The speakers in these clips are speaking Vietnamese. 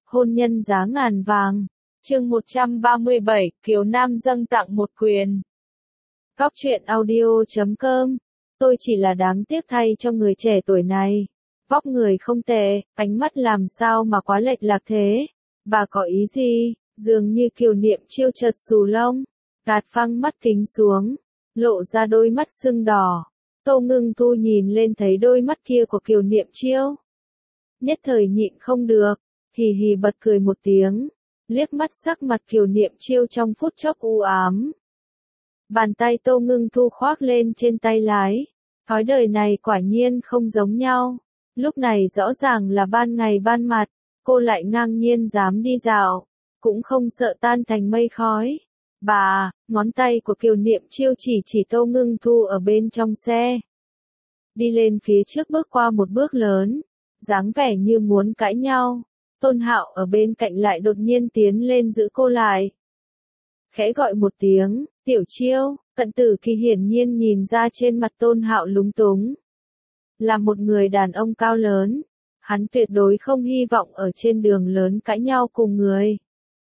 hôn nhân giá ngàn vàng. Chương 137, Kiều Nam dâng tặng một quyền. Góc truyện audio.com. Tôi chỉ là đáng tiếc thay cho người trẻ tuổi này. Vóc người không tệ, ánh mắt làm sao mà quá lệch lạc thế. Bà có ý gì? Dường như Kiều Niệm Chiêu chợt xù lông, gạt phăng mắt kính xuống, lộ ra đôi mắt sưng đỏ. Tô Ngưng Thu nhìn lên thấy đôi mắt kia của Kiều Niệm Chiêu, nhất thời nhịn không được, hì hì bật cười một tiếng, liếc mắt sắc mặt Kiều Niệm Chiêu trong phút chốc u ám. Bàn tay Tô Ngưng Thu khoác lên trên tay lái, thói đời này quả nhiên không giống nhau. Lúc này rõ ràng là ban ngày ban mặt, cô lại ngang nhiên dám đi dạo, cũng không sợ tan thành mây khói. Bà, ngón tay của Kiều Niệm Chiêu chỉ Tô Ngưng Thu ở bên trong xe. Đi lên phía trước bước qua một bước lớn, dáng vẻ như muốn cãi nhau. Tôn Hạo ở bên cạnh lại đột nhiên tiến lên giữ cô lại. Khẽ gọi một tiếng, Tiểu Chiêu. Cận Tử Kỳ hiển nhiên nhìn ra trên mặt Tôn Hạo lúng túng. Là một người đàn ông cao lớn, hắn tuyệt đối không hy vọng ở trên đường lớn cãi nhau cùng người.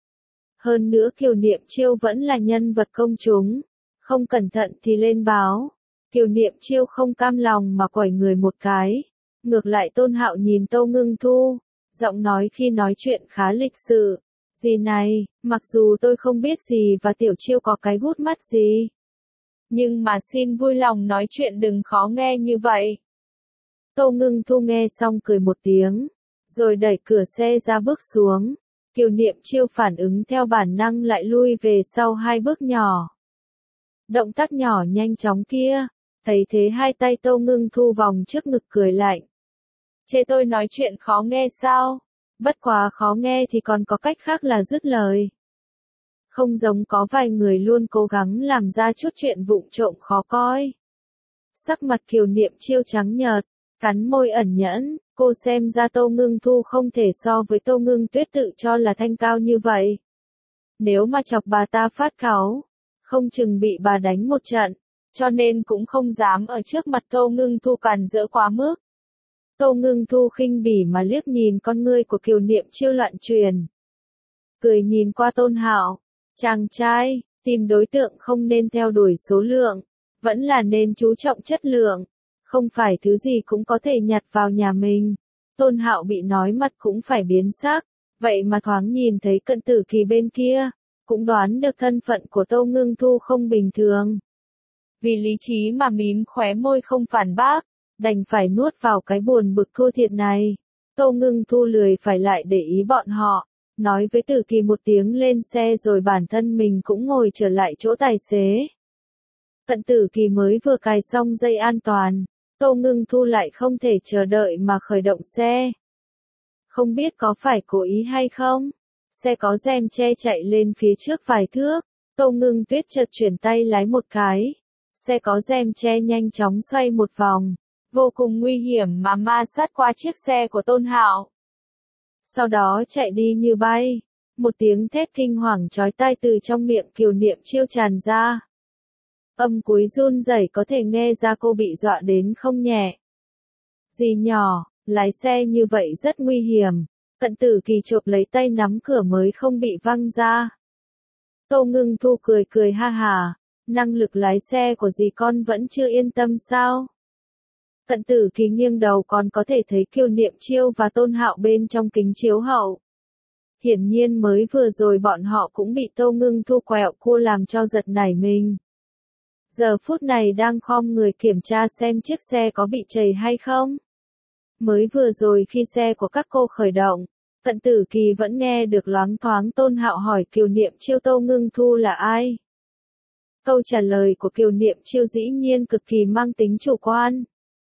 Hơn nữa Kiều Niệm Chiêu vẫn là nhân vật công chúng, không cẩn thận thì lên báo. Kiều Niệm Chiêu không cam lòng mà quẩy người một cái. Ngược lại Tôn Hạo nhìn Tô Ngưng Thu, giọng nói khi nói chuyện khá lịch sự. Gì này, mặc dù tôi không biết gì và Tiểu Chiêu có cái gút mắt gì, nhưng mà xin vui lòng nói chuyện đừng khó nghe như vậy. Tô Ngưng Thu nghe xong cười một tiếng, rồi đẩy cửa xe ra bước xuống. Kiều Niệm Chiêu phản ứng theo bản năng lại lui về sau hai bước nhỏ. Động tác nhỏ nhanh chóng kia, thấy thế hai tay Tô Ngưng Thu vòng trước ngực cười lạnh. Chê tôi nói chuyện khó nghe sao? Bất quá khó nghe thì còn có cách khác là dứt lời. Không giống có vài người luôn cố gắng làm ra chút chuyện vụng trộm khó coi. Sắc mặt Kiều Niệm Chiêu trắng nhợt, cắn môi ẩn nhẫn, cô xem ra Tô Ngưng Thu không thể so với Tô Ngưng Tuyết tự cho là thanh cao như vậy. Nếu mà chọc bà ta phát cáu, không chừng bị bà đánh một trận, cho nên cũng không dám ở trước mặt Tô Ngưng Thu cản rỡ quá mức. Tô Ngưng Thu khinh bỉ mà liếc nhìn con ngươi của Kiều Niệm Chiêu loạn truyền. Cười nhìn qua Tôn Hạo, chàng trai, tìm đối tượng không nên theo đuổi số lượng, vẫn là nên chú trọng chất lượng, không phải thứ gì cũng có thể nhặt vào nhà mình. Tôn Hạo bị nói mặt cũng phải biến sắc, vậy mà thoáng nhìn thấy Cận Tử Kỳ bên kia, cũng đoán được thân phận của Tô Ngưng Thu không bình thường. Vì lý trí mà mím khóe môi không phản bác, đành phải nuốt vào cái buồn bực thua thiệt này. Tô Ngưng Thu lười phải lại để ý bọn họ, nói với Tử Kỳ một tiếng lên xe rồi bản thân mình cũng ngồi trở lại chỗ tài xế. Cận Tử Kỳ mới vừa cài xong dây an toàn, Tô Ngưng Thu lại không thể chờ đợi mà khởi động xe. Không biết có phải cố ý hay không? Xe có rèm che chạy lên phía trước vài thước, Tô Ngưng Tuyết chợt chuyển tay lái một cái. Xe có rèm che nhanh chóng xoay một vòng, vô cùng nguy hiểm mà ma sát qua chiếc xe của Tôn Hạo. Sau đó chạy đi như bay, một tiếng thét kinh hoàng chói tai từ trong miệng Kiều Niệm Chiêu tràn ra. Âm cuối run rẩy có thể nghe ra cô bị dọa đến không nhẹ. Dì nhỏ, lái xe như vậy rất nguy hiểm. Cận Tử Kỳ chộp lấy tay nắm cửa mới không bị văng ra. Tô Ngưng Thu cười cười ha hà, năng lực lái xe của dì con vẫn chưa yên tâm sao? Cận Tử Kỳ nghiêng đầu còn có thể thấy Kiều Niệm Chiêu và Tôn Hạo bên trong kính chiếu hậu. Hiển nhiên mới vừa rồi bọn họ cũng bị Tô Ngưng Thu quẹo cua làm cho giật nảy mình. Giờ phút này đang khom người kiểm tra xem chiếc xe có bị trầy hay không. Mới vừa rồi khi xe của các cô khởi động, Cận Tử Kỳ vẫn nghe được loáng thoáng Tôn Hạo hỏi Kiều Niệm Chiêu Tô Ngưng Thu là ai. Câu trả lời của Kiều Niệm Chiêu dĩ nhiên cực kỳ mang tính chủ quan.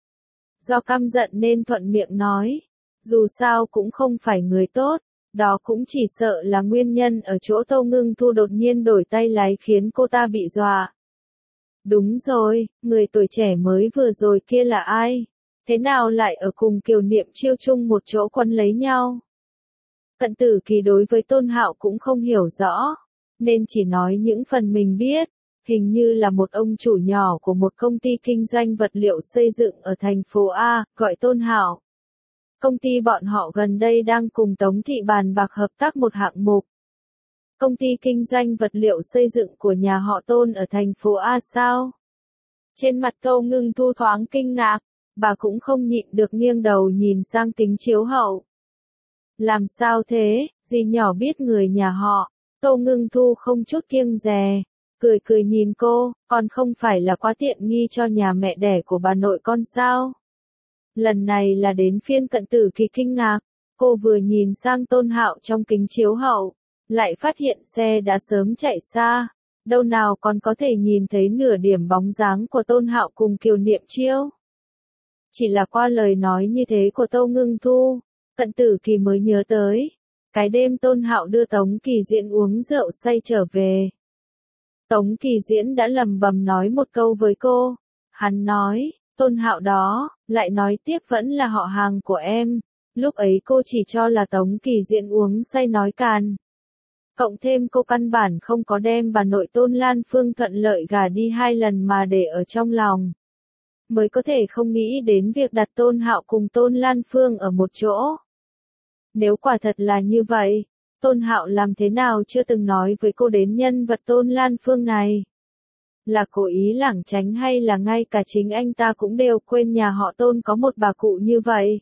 Do căm giận nên thuận miệng nói, dù sao cũng không phải người tốt, đó cũng chỉ sợ là nguyên nhân ở chỗ Tô Ngưng Thu đột nhiên đổi tay lái khiến cô ta bị dọa. Đúng rồi, người tuổi trẻ mới vừa rồi kia là ai? Thế nào lại ở cùng Kiều Niệm Chiêu chung một chỗ quấn lấy nhau? Cận Tử Kỳ đối với Tôn Hạo cũng không hiểu rõ, nên chỉ nói những phần mình biết, hình như là một ông chủ nhỏ của một công ty kinh doanh vật liệu xây dựng ở thành phố A, gọi Tôn Hạo. Công ty bọn họ gần đây đang cùng Tống Thị bàn bạc hợp tác một hạng mục. Công ty kinh doanh vật liệu xây dựng của nhà họ Tôn ở thành phố A sao? Trên mặt Tô Ngưng Thu thoáng kinh ngạc, bà cũng không nhịn được nghiêng đầu nhìn sang kính chiếu hậu. Làm sao thế, dì nhỏ biết người nhà họ. Tô Ngưng Thu không chút kiêng dè, cười cười nhìn cô, còn không phải là quá tiện nghi cho nhà mẹ đẻ của bà nội con sao? Lần này là đến phiên Cận Tử Kỳ kinh ngạc, cô vừa nhìn sang Tôn Hạo trong kính chiếu hậu, lại phát hiện xe đã sớm chạy xa, đâu nào còn có thể nhìn thấy nửa điểm bóng dáng của Tôn Hạo cùng Kiều Niệm Chiêu. Chỉ là qua lời nói như thế của Tô Ngưng Thu, Cận Tử Kỳ mới nhớ tới, cái đêm Tôn Hạo đưa Tống Kỳ Diễn uống rượu say trở về. Tống Kỳ Diễn đã lầm bầm nói một câu với cô, hắn nói, Tôn Hạo đó, lại nói tiếp vẫn là họ hàng của em, lúc ấy cô chỉ cho là Tống Kỳ Diễn uống say nói càn. Cộng thêm cô căn bản không có đem bà nội Tôn Lan Phương thuận lợi gả đi 2 lần mà để ở trong lòng. Mới có thể không nghĩ đến việc đặt Tôn Hạo cùng Tôn Lan Phương ở một chỗ. Nếu quả thật là như vậy, Tôn Hạo làm thế nào chưa từng nói với cô đến nhân vật Tôn Lan Phương này? Là cố ý lảng tránh hay là ngay cả chính anh ta cũng đều quên nhà họ Tôn có một bà cụ như vậy?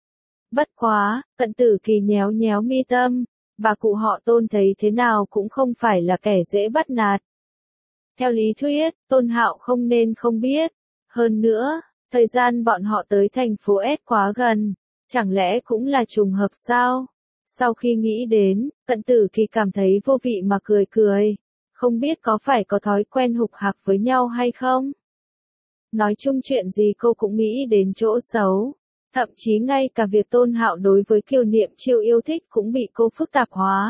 Bất quá, Cận Tử Kỳ nhéo nhéo mi tâm, bà cụ họ Tôn thấy thế nào cũng không phải là kẻ dễ bắt nạt. Theo lý thuyết, Tôn Hạo không nên không biết. Hơn nữa, thời gian bọn họ tới thành phố S quá gần, chẳng lẽ cũng là trùng hợp sao? Sau khi nghĩ đến, Cận Tử Kỳ cảm thấy vô vị mà cười cười, không biết có phải có thói quen hục hặc với nhau hay không? Nói chung chuyện gì cô cũng nghĩ đến chỗ xấu, thậm chí ngay cả việc Tôn Hạo đối với Kiều Niệm Chiêu yêu thích cũng bị cô phức tạp hóa.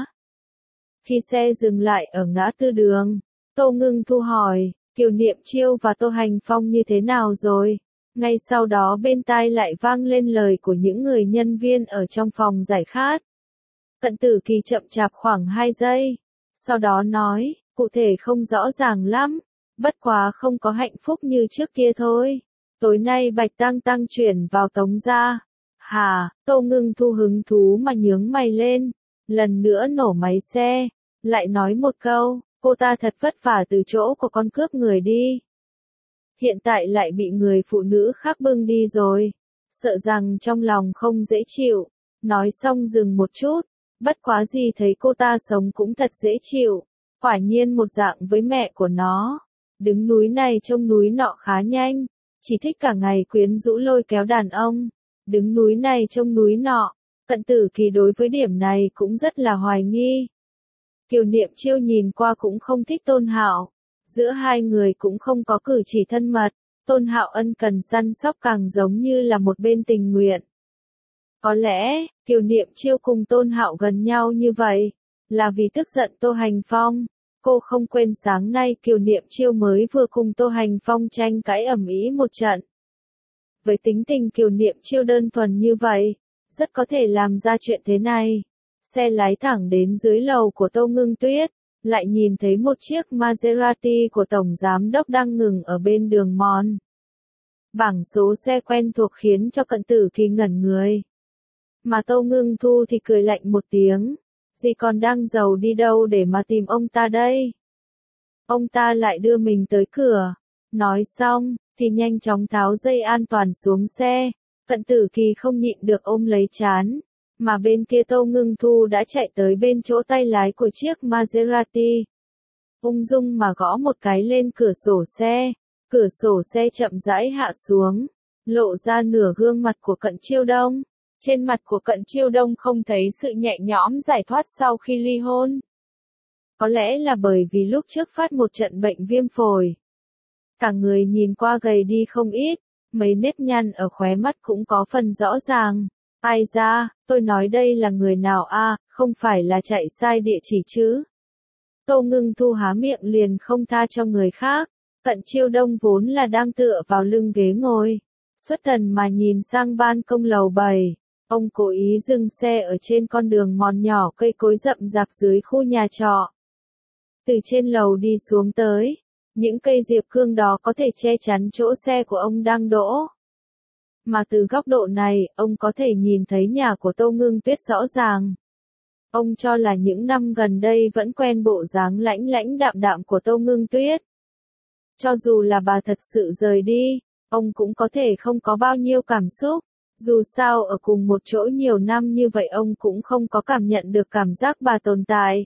Khi xe dừng lại ở ngã tư đường, Tô Ngưng Thu hỏi, Kiều Niệm Chiêu và Tô Hành Phong như thế nào rồi? Ngay sau đó bên tai lại vang lên lời của những người nhân viên ở trong phòng giải khát. Cận Tử Kỳ chậm chạp khoảng 2 giây, sau đó nói, cụ thể không rõ ràng lắm, bất quá không có hạnh phúc như trước kia thôi. Tối nay Bạch Tăng Tăng chuyển vào Tống gia. Hà, Tô Ngưng Thu hứng thú mà nhướng mày lên, lần nữa nổ máy xe, lại nói một câu, cô ta thật vất vả từ chỗ của con cướp người đi. Hiện tại lại bị người phụ nữ khác bưng đi rồi, sợ rằng trong lòng không dễ chịu, nói xong dừng một chút, bất quá gì thấy cô ta sống cũng thật dễ chịu, quả nhiên một dạng với mẹ của nó, đứng núi này trông núi nọ khá nhanh, chỉ thích cả ngày quyến rũ lôi kéo đàn ông, đứng núi này trông núi nọ, Cận Tử Kỳ đối với điểm này cũng rất là hoài nghi. Kiều Niệm Chiêu nhìn qua cũng không thích Tôn Hạo, giữa hai người cũng không có cử chỉ thân mật, Tôn Hạo ân cần săn sóc càng giống như là một bên tình nguyện. Có lẽ, Kiều Niệm Chiêu cùng Tôn Hạo gần nhau như vậy, là vì tức giận Tô Hành Phong. Cô không quên sáng nay Kiều Niệm Chiêu mới vừa cùng Tô Hành Phong tranh cãi ầm ĩ một trận. Với tính tình Kiều Niệm Chiêu đơn thuần như vậy, rất có thể làm ra chuyện thế này. Xe lái thẳng đến dưới lầu của Tô Ngưng Tuyết, lại nhìn thấy một chiếc Maserati của Tổng Giám Đốc đang ngừng ở bên đường mòn. Bảng số xe quen thuộc khiến cho Cận Tử Kỳ ngẩn người. Mà Tô Ngưng Thu thì cười lạnh một tiếng, dì còn đang giàu đi đâu để mà tìm ông ta đây? Ông ta lại đưa mình tới cửa, nói xong, thì nhanh chóng tháo dây an toàn xuống xe, Cận Tử Kỳ không nhịn được ôm lấy trán, mà bên kia Tô Ngưng Thu đã chạy tới bên chỗ tay lái của chiếc Maserati. Ung dung mà gõ một cái lên cửa sổ xe chậm rãi hạ xuống, lộ ra nửa gương mặt của Cận Chiêu Đông. Trên mặt của Cận Chiêu Đông không thấy sự nhẹ nhõm giải thoát sau khi ly hôn. Có lẽ là bởi vì lúc trước phát một trận bệnh viêm phổi. Cả người nhìn qua gầy đi không ít, mấy nếp nhăn ở khóe mắt cũng có phần rõ ràng. Ai ra, tôi nói đây là người nào a, không phải là chạy sai địa chỉ chứ. Tô Ngưng Thu há miệng liền không tha cho người khác. Cận Chiêu Đông vốn là đang tựa vào lưng ghế ngồi, xuất thần mà nhìn sang ban công lầu 7. Ông cố ý dừng xe ở trên con đường mòn nhỏ cây cối rậm rạp dưới khu nhà trọ. Từ trên lầu đi xuống tới, những cây diệp cương đó có thể che chắn chỗ xe của ông đang đỗ. Mà từ góc độ này, ông có thể nhìn thấy nhà của Tô Ngưng Tuyết rõ ràng. Ông cho là những năm gần đây vẫn quen bộ dáng lãnh lãnh đạm đạm của Tô Ngưng Tuyết. Cho dù là bà thật sự rời đi, ông cũng có thể không có bao nhiêu cảm xúc. Dù sao ở cùng một chỗ nhiều năm như vậy ông cũng không có cảm nhận được cảm giác bà tồn tại.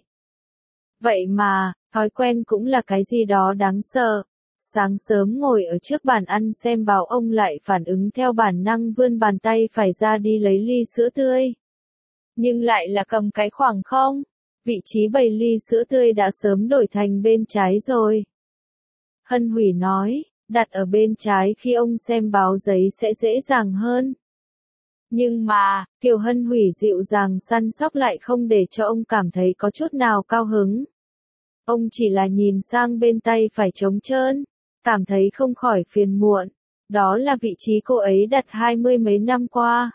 Vậy mà, thói quen cũng là cái gì đó đáng sợ. Sáng sớm ngồi ở trước bàn ăn xem báo ông lại phản ứng theo bản năng vươn bàn tay phải ra đi lấy ly sữa tươi. Nhưng lại là cầm cái khoảng không. Vị trí bày ly sữa tươi đã sớm đổi thành bên trái rồi. Hân Hủy nói, đặt ở bên trái khi ông xem báo giấy sẽ dễ dàng hơn. Nhưng mà, Kiều Hân Hủy dịu dàng săn sóc lại không để cho ông cảm thấy có chút nào cao hứng. Ông chỉ là nhìn sang bên tay phải trống trơn, cảm thấy không khỏi phiền muộn. Đó là vị trí cô ấy đặt 20 mấy năm qua.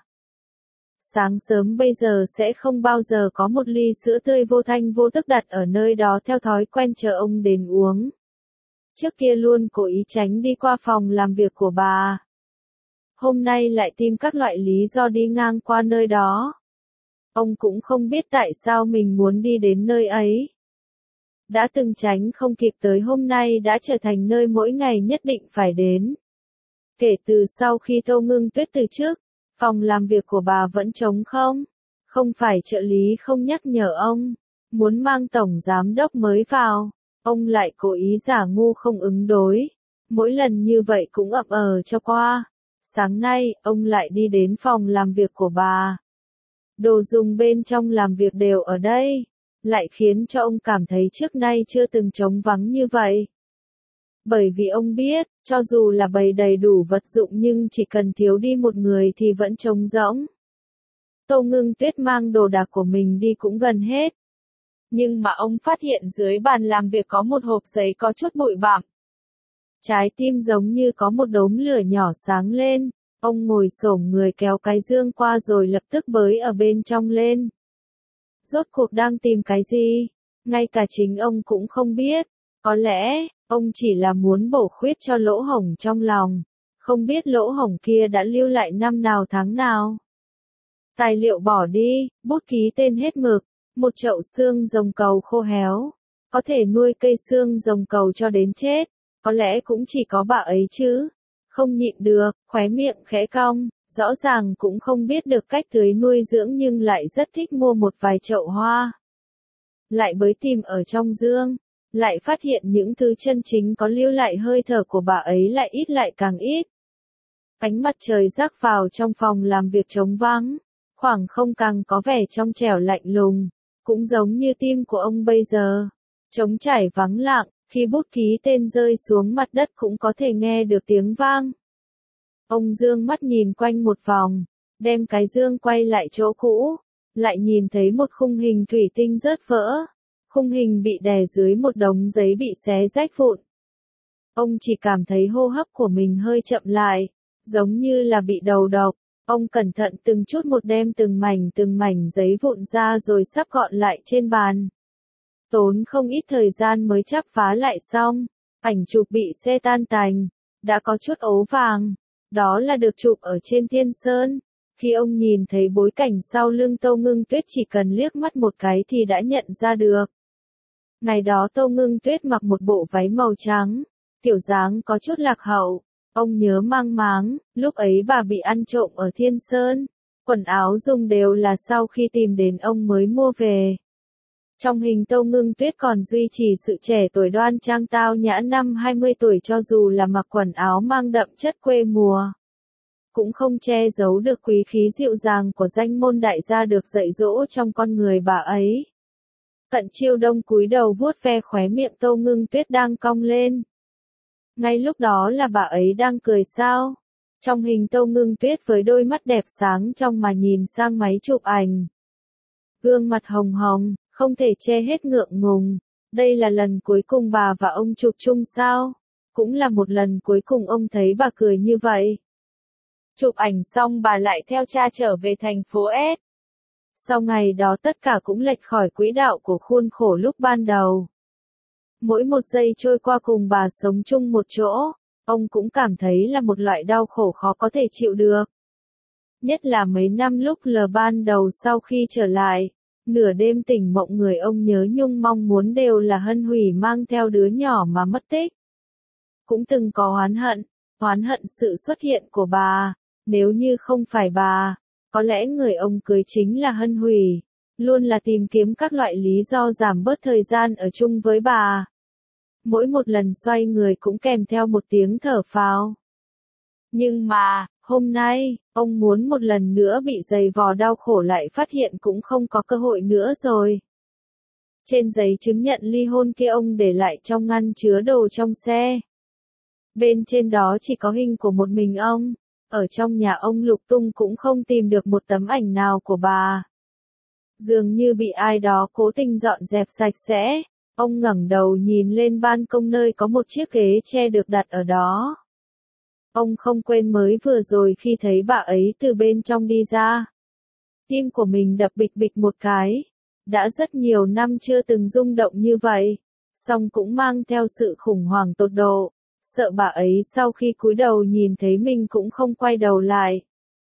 Sáng sớm bây giờ sẽ không bao giờ có một ly sữa tươi vô thanh vô tức đặt ở nơi đó theo thói quen chờ ông đến uống. Trước kia luôn cố ý tránh đi qua phòng làm việc của bà. Hôm nay lại tìm các loại lý do đi ngang qua nơi đó. Ông cũng không biết tại sao mình muốn đi đến nơi ấy. Đã từng tránh không kịp tới hôm nay đã trở thành nơi mỗi ngày nhất định phải đến. Kể từ sau khi Tô Ngưng Tuyết từ chức, phòng làm việc của bà vẫn trống không. Không phải trợ lý không nhắc nhở ông, muốn mang tổng giám đốc mới vào, ông lại cố ý giả ngu không ứng đối. Mỗi lần như vậy cũng ậm cho qua. Sáng nay, ông lại đi đến phòng làm việc của bà. Đồ dùng bên trong làm việc đều ở đây, lại khiến cho ông cảm thấy trước nay chưa từng trống vắng như vậy. Bởi vì ông biết, cho dù là bày đầy đủ vật dụng nhưng chỉ cần thiếu đi một người thì vẫn trống rỗng. Tô Ngưng Tuyết mang đồ đạc của mình đi cũng gần hết. Nhưng mà ông phát hiện dưới bàn làm việc có một hộp giấy có chút bụi bặm. Trái tim giống như có một đốm lửa nhỏ sáng lên, ông ngồi xổm người kéo cái dương qua rồi lập tức bới ở bên trong lên. Rốt cuộc đang tìm cái gì? Ngay cả chính ông cũng không biết. Có lẽ, ông chỉ là muốn bổ khuyết cho lỗ hổng trong lòng. Không biết lỗ hổng kia đã lưu lại năm nào tháng nào. Tài liệu bỏ đi, bút ký tên hết mực, một chậu xương rồng cầu khô héo. Có thể nuôi cây xương rồng cầu cho đến chết. Có lẽ cũng chỉ có bà ấy chứ. Không nhịn được, khóe miệng khẽ cong, rõ ràng cũng không biết được cách tưới nuôi dưỡng nhưng lại rất thích mua một vài chậu hoa. Lại bới tìm ở trong dương, lại phát hiện những thứ chân chính có lưu lại hơi thở của bà ấy lại ít lại càng ít. Ánh mặt trời rắc vào trong phòng làm việc trống vắng, khoảng không càng có vẻ trong trẻo lạnh lùng, cũng giống như tim của ông bây giờ. Trống trải vắng lặng, khi bút ký tên rơi xuống mặt đất cũng có thể nghe được tiếng vang. Ông dương mắt nhìn quanh một vòng, đem cái dương quay lại chỗ cũ, lại nhìn thấy một khung hình thủy tinh rớt vỡ. Khung hình bị đè dưới một đống giấy bị xé rách vụn. Ông chỉ cảm thấy hô hấp của mình hơi chậm lại, giống như là bị đầu độc. Ông cẩn thận từng chút một đem từng mảnh giấy vụn ra rồi sắp gọn lại trên bàn. Tốn không ít thời gian mới chắp vá lại xong, ảnh chụp bị xe tan tành, đã có chút ố vàng. Đó là được chụp ở trên Thiên Sơn. Khi ông nhìn thấy bối cảnh sau lưng Tô Ngưng Tuyết chỉ cần liếc mắt một cái thì đã nhận ra được. Ngày đó Tô Ngưng Tuyết mặc một bộ váy màu trắng, kiểu dáng có chút lạc hậu. Ông nhớ mang máng, lúc ấy bà bị ăn trộm ở Thiên Sơn. Quần áo dùng đều là sau khi tìm đến ông mới mua về. Trong hình Tô Ngưng Tuyết còn duy trì sự trẻ tuổi đoan trang tao nhã năm 20 tuổi cho dù là mặc quần áo mang đậm chất quê mùa. Cũng không che giấu được quý khí dịu dàng của danh môn đại gia được dạy dỗ trong con người bà ấy. Cận Chiêu Đông cúi đầu vuốt ve khóe miệng Tô Ngưng Tuyết đang cong lên. Ngay lúc đó là bà ấy đang cười sao? Trong hình Tô Ngưng Tuyết với đôi mắt đẹp sáng trong mà nhìn sang máy chụp ảnh. Gương mặt hồng hồng, không thể che hết ngượng ngùng. Đây là lần cuối cùng bà và ông chụp chung sao? Cũng là một lần cuối cùng ông thấy bà cười như vậy. Chụp ảnh xong bà lại theo cha trở về thành phố S. Sau ngày đó tất cả cũng lệch khỏi quỹ đạo của khuôn khổ lúc ban đầu. Mỗi một giây trôi qua cùng bà sống chung một chỗ, ông cũng cảm thấy là một loại đau khổ khó có thể chịu được. Nhất là mấy năm lúc lờ ban đầu sau khi trở lại, nửa đêm tỉnh mộng người ông nhớ nhung mong muốn đều là Hân Hủy mang theo đứa nhỏ mà mất tích. Cũng từng có oán hận sự xuất hiện của bà, nếu như không phải bà, có lẽ người ông cưới chính là Hân Hủy, luôn là tìm kiếm các loại lý do giảm bớt thời gian ở chung với bà. Mỗi một lần xoay người cũng kèm theo một tiếng thở phào. Nhưng mà, hôm nay, ông muốn một lần nữa bị giày vò đau khổ lại phát hiện cũng không có cơ hội nữa rồi. Trên giấy chứng nhận ly hôn kia ông để lại trong ngăn chứa đồ trong xe. Bên trên đó chỉ có hình của một mình ông, ở trong nhà ông lục tung cũng không tìm được một tấm ảnh nào của bà. Dường như bị ai đó cố tình dọn dẹp sạch sẽ, ông ngẩng đầu nhìn lên ban công nơi có một chiếc ghế tre được đặt ở đó. Ông không quên mới vừa rồi khi thấy bà ấy từ bên trong đi ra. Tim của mình đập bịch bịch một cái. Đã rất nhiều năm chưa từng rung động như vậy, song cũng mang theo sự khủng hoảng tột độ, sợ bà ấy sau khi cúi đầu nhìn thấy mình cũng không quay đầu lại.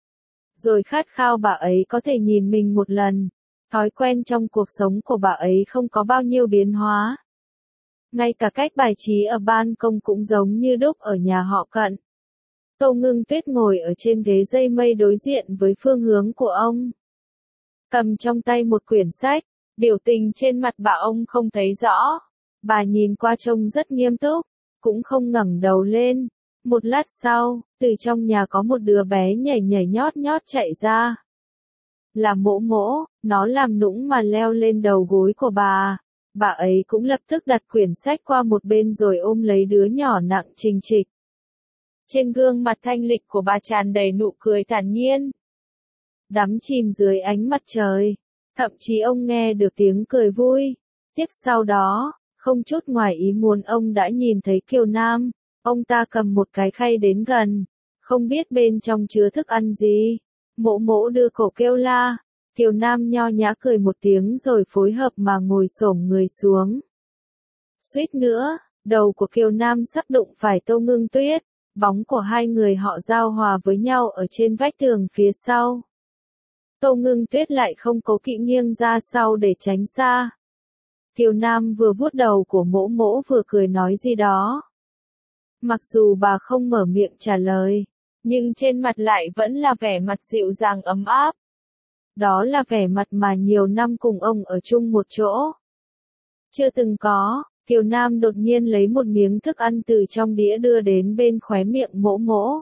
Rồi khát khao bà ấy có thể nhìn mình một lần, thói quen trong cuộc sống của bà ấy không có bao nhiêu biến hóa. Ngay cả cách bài trí ở ban công cũng giống như đúc ở nhà họ Cận. Tô Ngưng Tuyết ngồi ở trên ghế dây mây đối diện với phương hướng của ông. Cầm trong tay một quyển sách, biểu tình trên mặt bà ông không thấy rõ. Bà nhìn qua trông rất nghiêm túc, cũng không ngẩng đầu lên. Một lát sau, từ trong nhà có một đứa bé nhảy nhảy nhót nhót chạy ra. Là Mỗ Mỗ, nó làm nũng mà leo lên đầu gối của bà. Bà ấy cũng lập tức đặt quyển sách qua một bên rồi ôm lấy đứa nhỏ nặng trịch trịch. Trên gương mặt thanh lịch của bà tràn đầy nụ cười thản nhiên. Đắm chìm dưới ánh mặt trời, thậm chí ông nghe được tiếng cười vui. Tiếp sau đó, không chút ngoài ý muốn ông đã nhìn thấy Kiều Nam, ông ta cầm một cái khay đến gần, không biết bên trong chứa thức ăn gì. Mỗ Mỗ đưa cổ kêu la, Kiều Nam nho nhã cười một tiếng rồi phối hợp mà ngồi xổm người xuống. Suýt nữa, đầu của Kiều Nam sắp đụng phải Tô Ngưng Tuyết, bóng của hai người họ giao hòa với nhau ở trên vách tường phía sau. Tô Ngưng Tuyết lại không cố kỵ nghiêng ra sau để tránh xa. Kiều Nam vừa vuốt đầu của Mỗ Mỗ vừa cười nói gì đó. Mặc dù bà không mở miệng trả lời, nhưng trên mặt lại vẫn là vẻ mặt dịu dàng ấm áp. Đó là vẻ mặt mà nhiều năm cùng ông ở chung một chỗ. Chưa từng có, Kiều Nam đột nhiên lấy một miếng thức ăn từ trong đĩa đưa đến bên khóe miệng Mỗ Mỗ.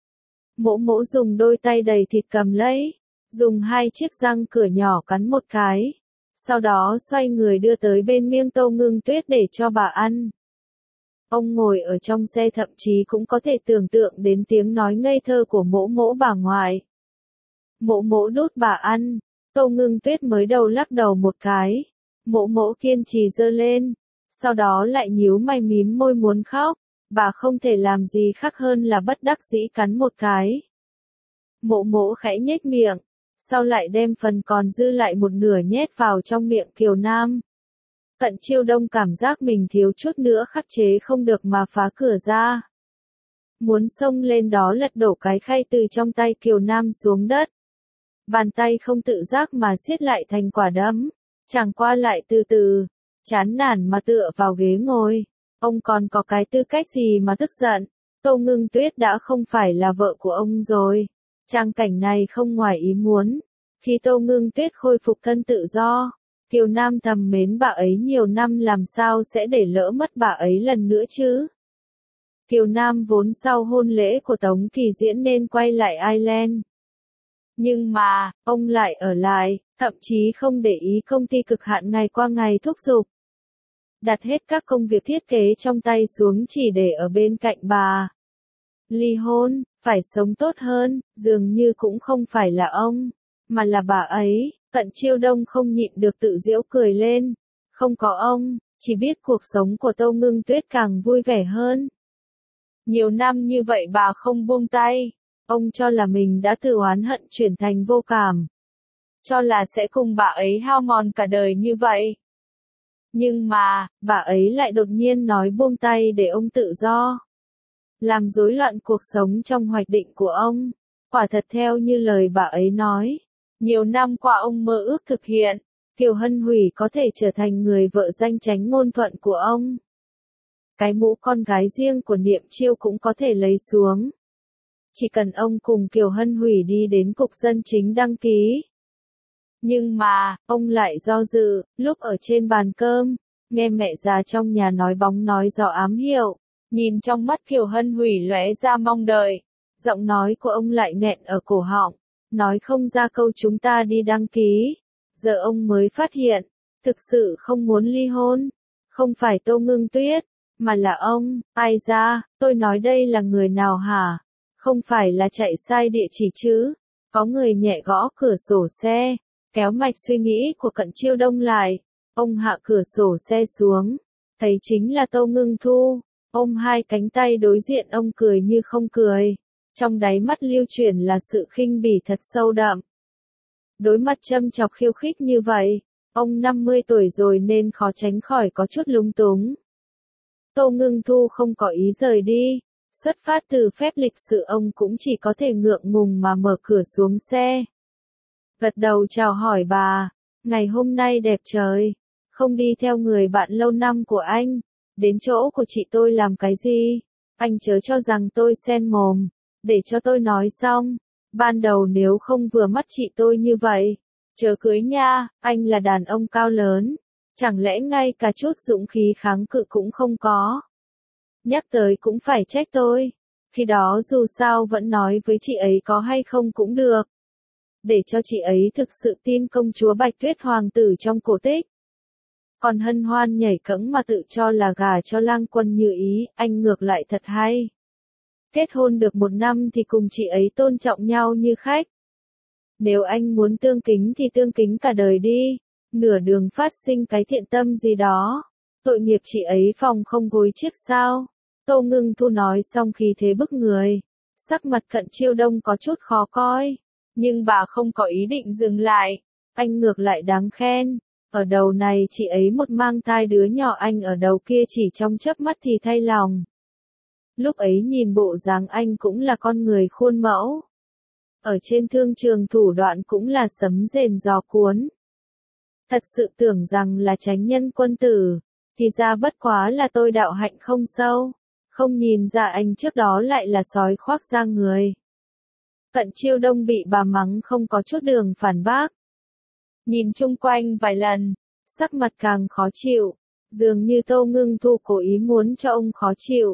Mỗ Mỗ dùng đôi tay đầy thịt cầm lấy, dùng hai chiếc răng cửa nhỏ cắn một cái. Sau đó xoay người đưa tới bên miệng Tô Ngưng Tuyết để cho bà ăn. Ông ngồi ở trong xe thậm chí cũng có thể tưởng tượng đến tiếng nói ngây thơ của Mỗ Mỗ bà ngoại. Mỗ Mỗ đút bà ăn, Tô Ngưng Tuyết mới đầu lắc đầu một cái. Mỗ Mỗ kiên trì giơ lên, sau đó lại nhíu mày mím môi muốn khóc. Bà không thể làm gì khác hơn là bất đắc dĩ cắn một cái. Mỗ Mỗ khẽ nhếch miệng, sau lại đem phần còn dư lại một nửa nhét vào trong miệng Kiều Nam. Cận Chiêu Đông cảm giác mình thiếu chút nữa khắc chế không được mà phá cửa ra. Muốn xông lên đó lật đổ cái khay từ trong tay Kiều Nam xuống đất. Bàn tay không tự giác mà siết lại thành quả đấm. Chẳng qua lại từ từ, chán nản mà tựa vào ghế ngồi. Ông còn có cái tư cách gì mà tức giận. Tô Ngưng Tuyết đã không phải là vợ của ông rồi. Trang cảnh này không ngoài ý muốn. Khi Tô Ngưng Tuyết khôi phục thân tự do, Kiều Nam thầm mến bà ấy nhiều năm làm sao sẽ để lỡ mất bà ấy lần nữa chứ. Kiều Nam vốn sau hôn lễ của Tống Kỳ Diễn nên quay lại Ireland. Nhưng mà, ông lại ở lại, thậm chí không để ý công ty cực hạn ngày qua ngày thúc giục. Đặt hết các công việc thiết kế trong tay xuống chỉ để ở bên cạnh bà. Ly hôn, phải sống tốt hơn, dường như cũng không phải là ông, mà là bà ấy. Cận Chiêu Đông không nhịn được tự giễu cười lên. Không có ông, chỉ biết cuộc sống của Tô Ngưng Tuyết càng vui vẻ hơn. Nhiều năm như vậy bà không buông tay. Ông cho là mình đã từ oán hận chuyển thành vô cảm. Cho là sẽ cùng bà ấy hao mòn cả đời như vậy. Nhưng mà, bà ấy lại đột nhiên nói buông tay để ông tự do. Làm rối loạn cuộc sống trong hoạch định của ông. Quả thật theo như lời bà ấy nói, nhiều năm qua ông mơ ước thực hiện, Kiều Hân Hủy có thể trở thành người vợ danh chánh ngôn thuận của ông. Cái mũ con gái riêng của Niệm Chiêu cũng có thể lấy xuống. Chỉ cần ông cùng Kiều Hân Hủy đi đến cục dân chính đăng ký. Nhưng mà, ông lại do dự, lúc ở trên bàn cơm, nghe mẹ già trong nhà nói bóng nói gió ám hiệu, nhìn trong mắt Kiều Hân Hủy lóe ra mong đợi, giọng nói của ông lại nghẹn ở cổ họng, nói không ra câu chúng ta đi đăng ký. Giờ ông mới phát hiện, thực sự không muốn ly hôn, không phải Tô Ngưng Tuyết, mà là ông. Ai ra, tôi nói đây là người nào hả? Không phải là chạy sai địa chỉ chứ? Có người nhẹ gõ cửa sổ xe, kéo mạch suy nghĩ của Cận Chiêu Đông lại. Ông hạ cửa sổ xe xuống, thấy chính là Tô Ngưng Thu, ôm hai cánh tay đối diện ông cười như không cười. Trong đáy mắt lưu chuyển là sự khinh bỉ thật sâu đậm. Đối mặt châm chọc khiêu khích như vậy, ông 50 tuổi rồi nên khó tránh khỏi có chút lúng túng. Tô Ngưng Thu không có ý rời đi, xuất phát từ phép lịch sự ông cũng chỉ có thể ngượng ngùng mà mở cửa xuống xe. Gật đầu chào hỏi bà, ngày hôm nay đẹp trời, không đi theo người bạn lâu năm của anh, đến chỗ của chị tôi làm cái gì, anh chớ cho rằng tôi xen mồm, để cho tôi nói xong, ban đầu nếu không vừa mắt chị tôi như vậy, chớ cưới nha, anh là đàn ông cao lớn, chẳng lẽ ngay cả chút dũng khí kháng cự cũng không có. Nhắc tới cũng phải trách tôi, khi đó dù sao vẫn nói với chị ấy có hay không cũng được. Để cho chị ấy thực sự tin công chúa Bạch Tuyết hoàng tử trong cổ tích. Còn hân hoan nhảy cẫng mà tự cho là gả cho Lang Quân Như Ý, anh ngược lại thật hay. Kết hôn được 1 năm thì cùng chị ấy tôn trọng nhau như khách. Nếu anh muốn tương kính thì tương kính cả đời đi, nửa đường phát sinh cái thiện tâm gì đó. Tội nghiệp chị ấy phòng không gối chiếc sao. Tô Ngưng Thu nói xong khí thế bức người. Sắc mặt Cận Chiêu Đông có chút khó coi. Nhưng bà không có ý định dừng lại. Anh ngược lại đáng khen. Ở đầu này chị ấy một mang thai đứa nhỏ, anh ở đầu kia chỉ trong chớp mắt thì thay lòng. Lúc ấy nhìn bộ dáng anh cũng là con người khuôn mẫu. Ở trên thương trường thủ đoạn cũng là sấm rền gió cuốn. Thật sự tưởng rằng là chánh nhân quân tử, thì ra bất quá là tôi đạo hạnh không sâu, không nhìn ra anh trước đó lại là sói khoác da người. Cận Chiêu Đông bị bà mắng không có chút đường phản bác. Nhìn chung quanh vài lần, sắc mặt càng khó chịu, dường như Tô Ngưng Thu cố ý muốn cho ông khó chịu.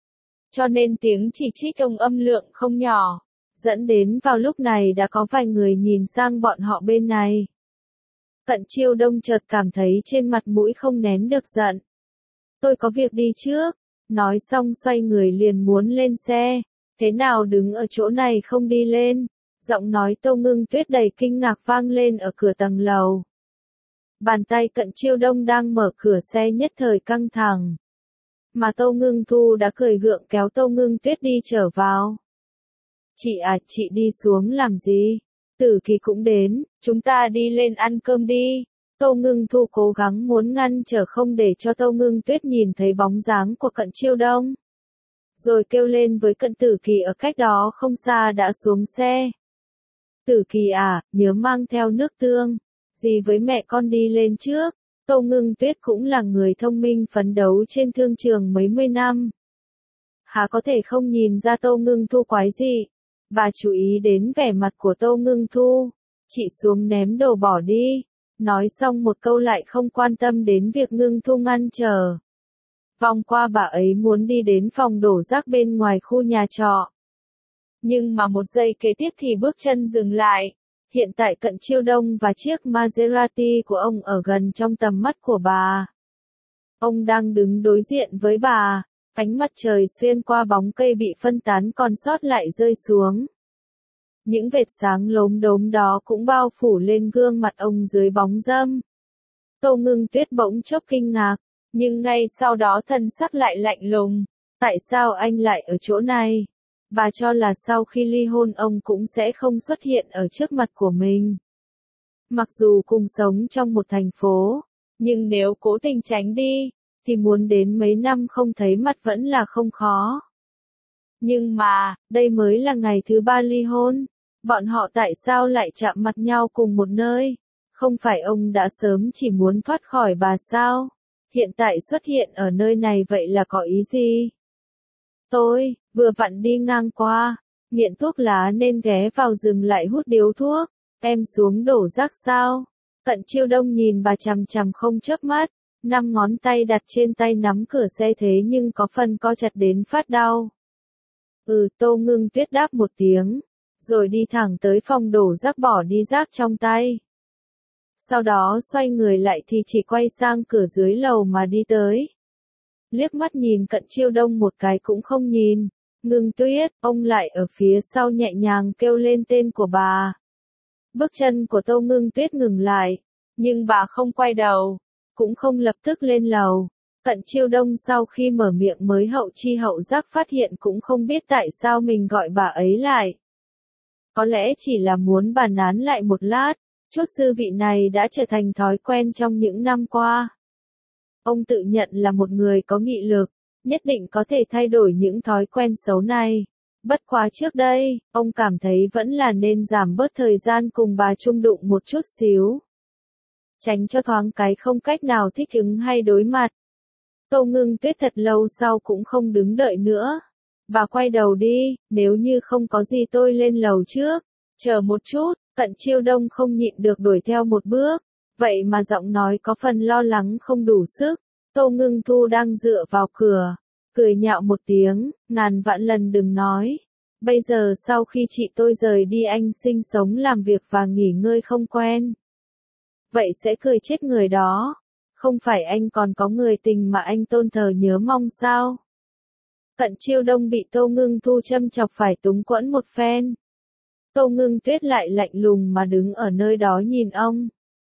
Cho nên tiếng chỉ trích ông âm lượng không nhỏ, dẫn đến vào lúc này đã có vài người nhìn sang bọn họ bên này. Cận Chiêu Đông chợt cảm thấy trên mặt mũi không nén được giận. Tôi có việc đi trước, nói xong xoay người liền muốn lên xe, thế nào đứng ở chỗ này không đi lên, giọng nói Tô Ngưng Tuyết đầy kinh ngạc vang lên ở cửa tầng lầu. Bàn tay Cận Chiêu Đông đang mở cửa xe nhất thời căng thẳng. Mà Tô Ngưng Thu đã cười gượng kéo Tô Ngưng Tuyết đi trở vào. Chị à, chị đi xuống làm gì? Tử Kỳ cũng đến, chúng ta đi lên ăn cơm đi. Tô Ngưng Thu cố gắng muốn ngăn trở không để cho Tô Ngưng Tuyết nhìn thấy bóng dáng của Cận Chiêu Đông. Rồi kêu lên với Cận Tử Kỳ ở cách đó không xa đã xuống xe. Tử Kỳ à, nhớ mang theo nước tương. Dì với mẹ con đi lên trước. Tô Ngưng Tuyết cũng là người thông minh phấn đấu trên thương trường mấy mươi năm. Há có thể không nhìn ra Tô Ngưng Thu quái dị. Bà chú ý đến vẻ mặt của Tô Ngưng Thu. Chị xuống ném đồ bỏ đi. Nói xong một câu lại không quan tâm đến việc Ngưng Thu ngăn trở. Vòng qua bà ấy muốn đi đến phòng đổ rác bên ngoài khu nhà trọ. Nhưng mà một giây kế tiếp thì bước chân dừng lại. Hiện tại Cận Chiêu Đông và chiếc Maserati của ông ở gần trong tầm mắt của bà. Ông đang đứng đối diện với bà, ánh mặt trời xuyên qua bóng cây bị phân tán còn sót lại rơi xuống. Những vệt sáng lốm đốm đó cũng bao phủ lên gương mặt ông dưới bóng râm. Tô Ngưng Tuyết bỗng chốc kinh ngạc, nhưng ngay sau đó thần sắc lại lạnh lùng. Tại sao anh lại ở chỗ này? Bà cho là sau khi ly hôn ông cũng sẽ không xuất hiện ở trước mặt của mình. Mặc dù cùng sống trong một thành phố, nhưng nếu cố tình tránh đi, thì muốn đến mấy năm không thấy mặt vẫn là không khó. Nhưng mà, đây mới là ngày thứ 3 ly hôn. Bọn họ tại sao lại chạm mặt nhau cùng một nơi? Không phải ông đã sớm chỉ muốn thoát khỏi bà sao? Hiện tại xuất hiện ở nơi này vậy là có ý gì? Tôi, vừa vặn đi ngang qua, nghiện thuốc lá nên ghé vào rừng lại hút điếu thuốc. Em xuống đổ rác sao? Cận Chiêu Đông nhìn bà chằm chằm không chớp mắt, 5 ngón tay đặt trên tay nắm cửa xe thế nhưng có phần co chặt đến phát đau. Tô Ngưng Tuyết đáp một tiếng, rồi đi thẳng tới phòng đổ rác bỏ đi rác trong tay. Sau đó xoay người lại thì chỉ quay sang cửa dưới lầu mà đi tới. Liếc mắt nhìn Cận Chiêu Đông một cái cũng không nhìn. Ngưng Tuyết, ông lại ở phía sau nhẹ nhàng kêu lên tên của bà. Bước chân của Tô Ngưng Tuyết ngừng lại, nhưng bà không quay đầu, cũng không lập tức lên lầu. Cận Chiêu Đông sau khi mở miệng mới hậu chi hậu giác phát hiện cũng không biết tại sao mình gọi bà ấy lại. Có lẽ chỉ là muốn bà nán lại một lát, chút dư vị này đã trở thành thói quen trong những năm qua. Ông tự nhận là một người có nghị lực, nhất định có thể thay đổi những thói quen xấu này. Bất quá trước đây, ông cảm thấy vẫn là nên giảm bớt thời gian cùng bà chung đụng một chút xíu. Tránh cho thoáng cái không cách nào thích ứng hay đối mặt. Tô Ngưng Tuyết thật lâu sau cũng không đứng đợi nữa. Bà quay đầu đi, nếu như không có gì tôi lên lầu trước. Chờ một chút, Cận Chiêu Đông không nhịn được đuổi theo một bước. Vậy mà giọng nói có phần lo lắng không đủ sức. Tô Ngưng Thu đang dựa vào cửa, cười nhạo một tiếng, ngàn vạn lần đừng nói. Bây giờ sau khi chị tôi rời đi anh sinh sống làm việc và nghỉ ngơi không quen. Vậy sẽ cười chết người đó. Không phải anh còn có người tình mà anh tôn thờ nhớ mong sao? Cận Chiêu Đông bị Tô Ngưng Thu châm chọc phải túng quẫn một phen. Tô Ngưng Tuyết lại lạnh lùng mà đứng ở nơi đó nhìn ông.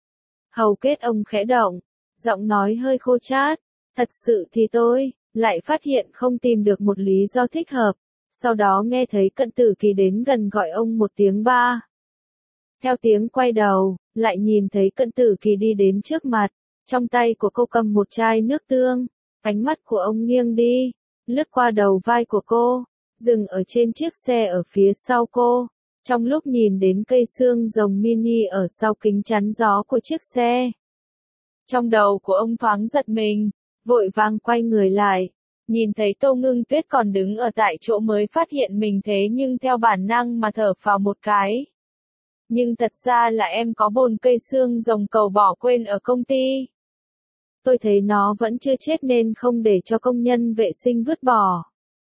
Hầu kết ông khẽ động, giọng nói hơi khô chát. Thật sự thì tôi lại phát hiện không tìm được một lý do thích hợp. Sau đó nghe thấy Cận Tử Kỳ đến gần gọi ông một tiếng ba. Theo tiếng quay đầu, lại nhìn thấy Cận Tử Kỳ đi đến trước mặt. Trong tay của cô cầm một chai nước tương. Ánh mắt của ông nghiêng đi, lướt qua đầu vai của cô, dừng ở trên chiếc xe ở phía sau cô. Trong lúc nhìn đến cây xương rồng mini ở sau kính chắn gió của chiếc xe. Trong đầu của ông thoáng giật mình, vội vàng quay người lại. Nhìn thấy Tô Ngưng Tuyết còn đứng ở tại chỗ mới phát hiện mình thế nhưng theo bản năng mà thở phào một cái. Nhưng thật ra là em có bồn cây xương rồng cầu bỏ quên ở công ty. Tôi thấy nó vẫn chưa chết nên không để cho công nhân vệ sinh vứt bỏ.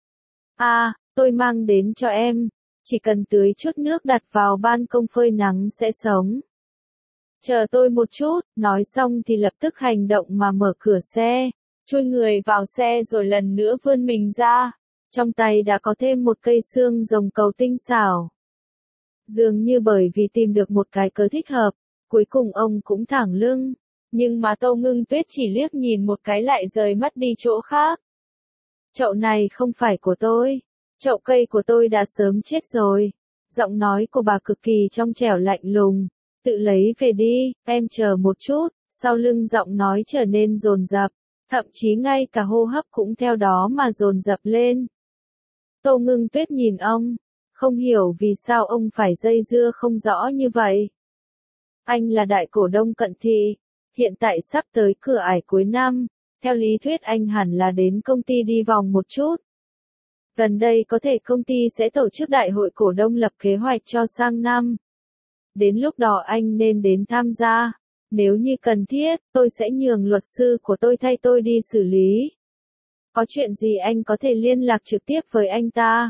Tôi mang đến cho em. Chỉ cần tưới chút nước đặt vào ban công phơi nắng sẽ sống. Chờ tôi một chút, nói xong thì lập tức hành động mà mở cửa xe, chui người vào xe rồi lần nữa vươn mình ra. Trong tay đã có thêm một cây xương rồng cầu tinh xảo. Dường như bởi vì tìm được một cái cớ thích hợp, cuối cùng ông cũng thẳng lưng. Nhưng mà Tô Ngưng Tuyết chỉ liếc nhìn một cái lại rời mắt đi chỗ khác. Chậu này không phải của tôi. Chậu cây của tôi đã sớm chết rồi. Giọng nói của bà cực kỳ trong trẻo lạnh lùng. Tự lấy về đi, em chờ một chút. Sau lưng giọng nói trở nên dồn dập. Thậm chí ngay cả hô hấp cũng theo đó mà dồn dập lên. Tô Ngưng Tuyết nhìn ông. Không hiểu vì sao ông phải dây dưa không rõ như vậy. Anh là đại cổ đông Cận thị. Hiện tại sắp tới cửa ải cuối năm. Theo lý thuyết anh hẳn là đến công ty đi vòng một chút. Gần đây có thể công ty sẽ tổ chức đại hội cổ đông lập kế hoạch cho sang năm. Đến lúc đó anh nên đến tham gia. Nếu như cần thiết, tôi sẽ nhường luật sư của tôi thay tôi đi xử lý. Có chuyện gì anh có thể liên lạc trực tiếp với anh ta.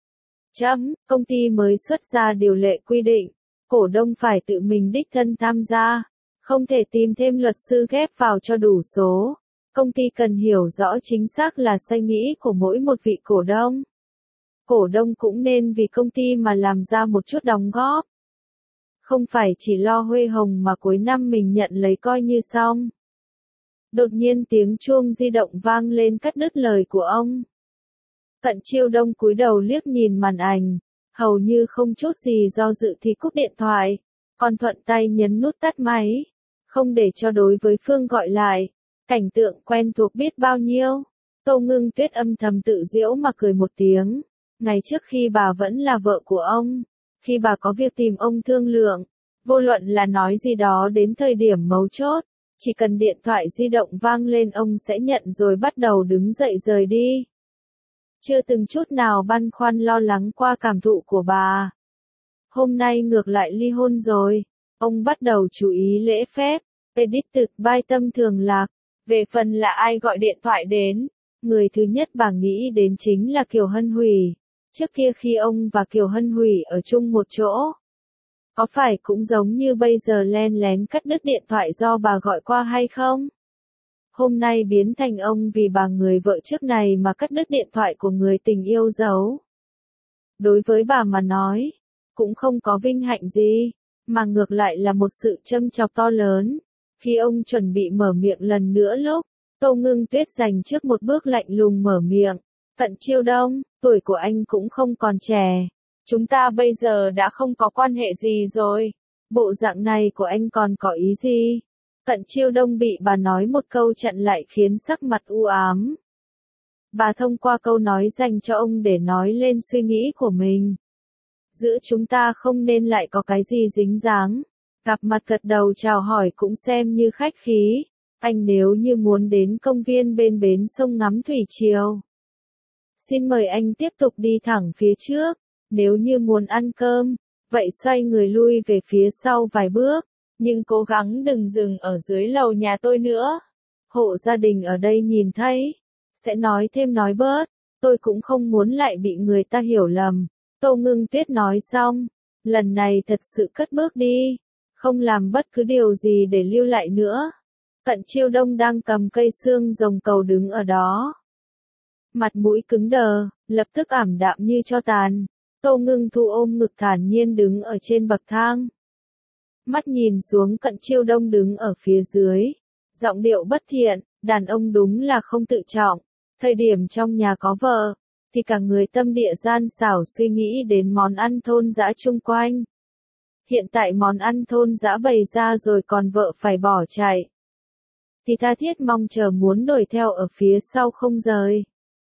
Công ty mới xuất ra điều lệ quy định. Cổ đông phải tự mình đích thân tham gia. Không thể tìm thêm luật sư ghép vào cho đủ số. Công ty cần hiểu rõ chính xác là suy nghĩ của mỗi một vị cổ đông. Cổ đông cũng nên vì công ty mà làm ra một chút đóng góp. Không phải chỉ lo huê hồng mà cuối năm mình nhận lấy coi như xong. Đột nhiên tiếng chuông di động vang lên cắt đứt lời của ông. Cận Chiêu Đông cúi đầu liếc nhìn màn ảnh, hầu như không chút gì do dự thì cúp điện thoại, còn thuận tay nhấn nút tắt máy, không để cho đối với Phương gọi lại. Cảnh tượng quen thuộc biết bao nhiêu. Tô Ngưng Tuyết âm thầm tự giễu mà cười một tiếng. Ngày trước khi bà vẫn là vợ của ông, khi bà có việc tìm ông thương lượng, vô luận là nói gì đó đến thời điểm mấu chốt, chỉ cần điện thoại di động vang lên ông sẽ nhận rồi bắt đầu đứng dậy rời đi. Chưa từng chút nào băn khoăn lo lắng qua cảm thụ của bà. Hôm nay ngược lại ly hôn rồi, ông bắt đầu chú ý lễ phép, edit bài tâm thường lạc. Về phần là ai gọi điện thoại đến, người thứ nhất bà nghĩ đến chính là Kiều Hân Hủy. Trước kia khi ông và Kiều Hân Hủy ở chung một chỗ, có phải cũng giống như bây giờ len lén cắt đứt điện thoại do bà gọi qua hay không? Hôm nay biến thành ông vì bà người vợ trước này mà cắt đứt điện thoại của người tình yêu dấu. Đối với bà mà nói, cũng không có vinh hạnh gì, mà ngược lại là một sự châm chọc to lớn. Khi ông chuẩn bị mở miệng lần nữa lúc, Tô Ngưng Tuyết dành trước một bước lạnh lùng mở miệng. Cận Chiêu Đông, tuổi của anh cũng không còn trẻ. Chúng ta bây giờ đã không có quan hệ gì rồi. Bộ dạng này của anh còn có ý gì? Cận Chiêu Đông bị bà nói một câu chặn lại khiến sắc mặt u ám. Bà thông qua câu nói dành cho ông để nói lên suy nghĩ của mình. Giữa chúng ta không nên lại có cái gì dính dáng. Gặp mặt gật đầu chào hỏi cũng xem như khách khí. Anh nếu như muốn đến công viên bên bến sông ngắm thủy triều, xin mời anh tiếp tục đi thẳng phía trước. Nếu như muốn ăn cơm, vậy xoay người lui về phía sau vài bước. Nhưng cố gắng đừng dừng ở dưới lầu nhà tôi nữa. Hộ gia đình ở đây nhìn thấy, sẽ nói thêm nói bớt. Tôi cũng không muốn lại bị người ta hiểu lầm. Tô Ngưng Tuyết nói xong, lần này thật sự cất bước đi. Không làm bất cứ điều gì để lưu lại nữa. Cận Chiêu Đông đang cầm cây xương rồng cầu đứng ở đó. Mặt mũi cứng đờ, lập tức ảm đạm như tro tàn. Tô Ngưng Thu ôm ngực thản nhiên đứng ở trên bậc thang. Mắt nhìn xuống Cận Chiêu Đông đứng ở phía dưới. Giọng điệu bất thiện, đàn ông đúng là không tự trọng. Thời điểm trong nhà có vợ, thì cả người tâm địa gian xảo suy nghĩ đến món ăn thôn dã chung quanh. Hiện tại món ăn thôn dã bày ra rồi còn vợ phải bỏ chạy. Thì tha thiết mong chờ muốn đuổi theo ở phía sau không rời.